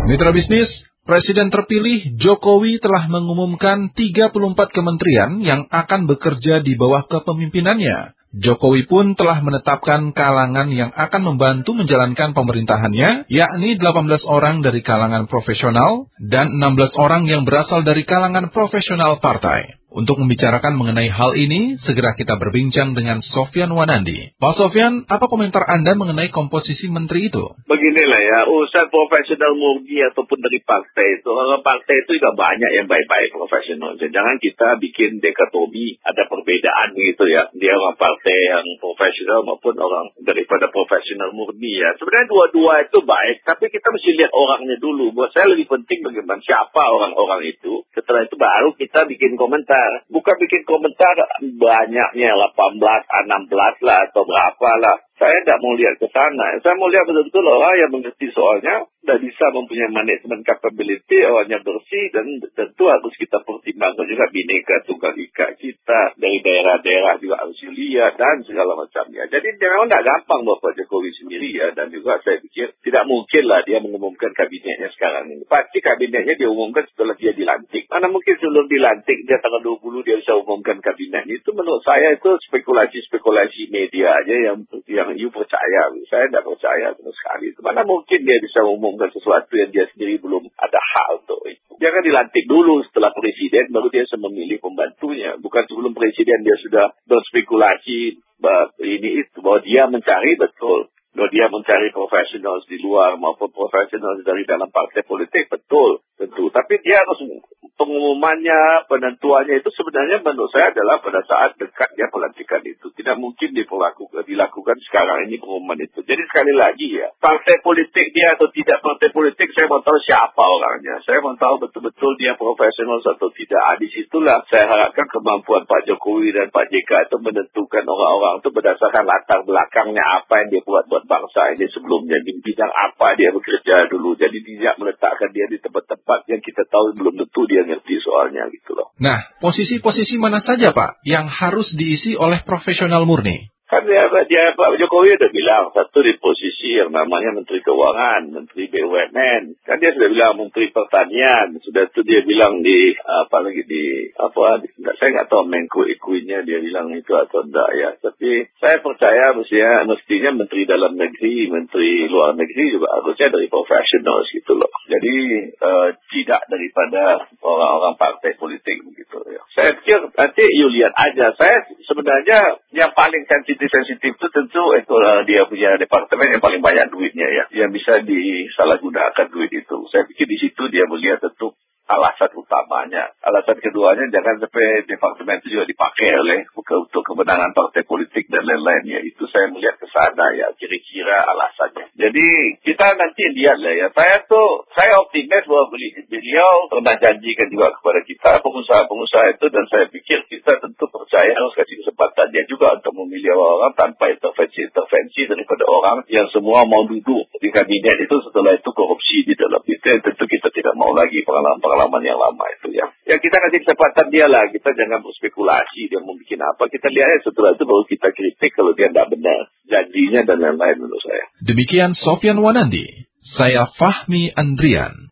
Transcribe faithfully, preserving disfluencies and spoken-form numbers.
Mitra bisnis, Presiden terpilih Jokowi telah mengumumkan tiga puluh empat kementerian yang akan bekerja di bawah kepemimpinannya. Jokowi pun telah menetapkan kalangan yang akan membantu menjalankan pemerintahannya, yakni delapan belas orang dari kalangan profesional dan enam belas orang yang berasal dari kalangan profesional partai. Untuk membicarakan mengenai hal ini, segera kita berbincang dengan Sofyan Wanandi. Pak Sofyan, apa komentar Anda mengenai komposisi menteri itu? Beginilah ya, urusan profesional murni ataupun dari partai itu, orang partai itu juga banyak yang baik-baik profesional. Jangan kita bikin dikotomi, ada perbedaan gitu ya. Dia orang partai yang profesional maupun orang daripada profesional murni ya. Sebenarnya dua-dua itu baik, tapi kita mesti lihat orangnya dulu. Buat saya lebih penting bagaimana siapa orang-orang itu. Setelah itu baru kita bikin komentar. Bukan bikin komentar banyaknya delapan belas, enam belas lah atau berapa lah. Saya tidak mau lihat ke sana. Saya mau lihat betul-betul orang yang mengerti soalnya dan bisa mempunyai manajemen capability, orangnya bersih, dan tentu harus kita pertimbangkan juga bineka tunggal ika kita dari daerah-daerah juga harus dilihat dan segala macamnya. Jadi memang tidak gampang Bapak Jokowi sendiri ya, dan juga saya pikir tidak mungkin lah dia mengumumkan kabinetnya sekarang ini. Pasti kabinetnya dia umumkan setelah dia dilantik. Mana mungkin sebelum dilantik dia tanggal dua puluh dia bisa umumkan kabinetnya. Itu menurut saya itu spekulasi-spekulasi media aja yang yang you percaya. Saya tidak percaya sama sekali. Mana mungkin dia bisa umumkan sesuatu yang dia sendiri belum ada hak untuk itu. Jangan dilantik dulu setelah presiden, baru dia bisa memilih pembantunya. Bukan sebelum presiden dia sudah berspekulasi bahwa ini itu, bahwa dia mencari betul. Bahwa dia mencari profesional di luar maupun profesional dari dalam partai politik, betul. Tentu. Tapi dia harus pengumumannya, penentuannya itu sebenarnya menurut saya adalah pada saat dekatnya pelantikan itu. Tidak mungkin dilakukan, dilakukan sekarang ini pengumuman itu. Jadi sekali lagi ya, partai politik dia atau tidak partai politik, saya mau tahu siapa orangnya. Saya mau tahu betul-betul dia profesional atau tidak. Ah, di situlah saya harapkan kemampuan Pak Jokowi dan Pak J K itu menentukan orang-orang itu berdasarkan latar belakangnya apa yang dia buat buat bangsa ini sebelumnya. Di bidang apa dia bekerja dulu. Jadi tidak meletakkan dia di tempat-tempat yang kita tahu belum tentu dia ngerti soalnya gitu loh. Nah, posisi-posisi mana saja Pak yang harus diisi oleh profesional murni? Kan dia, dia Pak Jokowi udah bilang satu di posisi yang namanya Menteri Keuangan, Menteri B U M N. Kan dia sudah bilang Menteri Pertanian, sudah itu dia bilang di apa lagi di apa? Di, enggak, saya nggak tahu Menko Ikuinya dia bilang itu atau enggak ya. Tapi saya percaya mestinya mestinya Menteri Dalam Negeri, Menteri Luar Negeri juga harusnya dari profesional gitu loh. Jadi uh, tidak daripada orang-orang partai politik begitu ya. Saya pikir nanti you lihat aja. Saya sebenarnya yang paling sensitif-sensitif itu tentu itu uh, dia punya departemen yang paling banyak duitnya ya, yang bisa disalahgunakan duit itu. Saya pikir di situ dia melihat tentu alasan utamanya. Alasan keduanya jangan sampai departemen itu juga dipakai oleh untuk kemenangan partai politik dan lain-lain ya. Itu saya melihat ke sana ya, kira-kira alasannya. Jadi kita nanti lihat lah ya. Saya tuh saya optimis bahwa beliau pernah janjikan juga kepada kita pengusaha-pengusaha itu, dan saya pikir kita tentu percaya harus kasih kesempatan dia juga untuk memilih orang tanpa intervensi-intervensi daripada orang yang semua mau duduk di kabinet itu, setelah itu korupsi di dalam itu. Tentu kita tidak mau lagi pengalaman pengalaman yang lama itu ya. Ya kita kasih kesempatan dia lah. Kita jangan berspekulasi dia mau bikin apa. Kita lihat setelah itu baru kita kritik kalau dia tidak benar janjinya dan lain-lain menurut saya. Demikian Sofyan Wanandi. Saya Fahmi Andrian.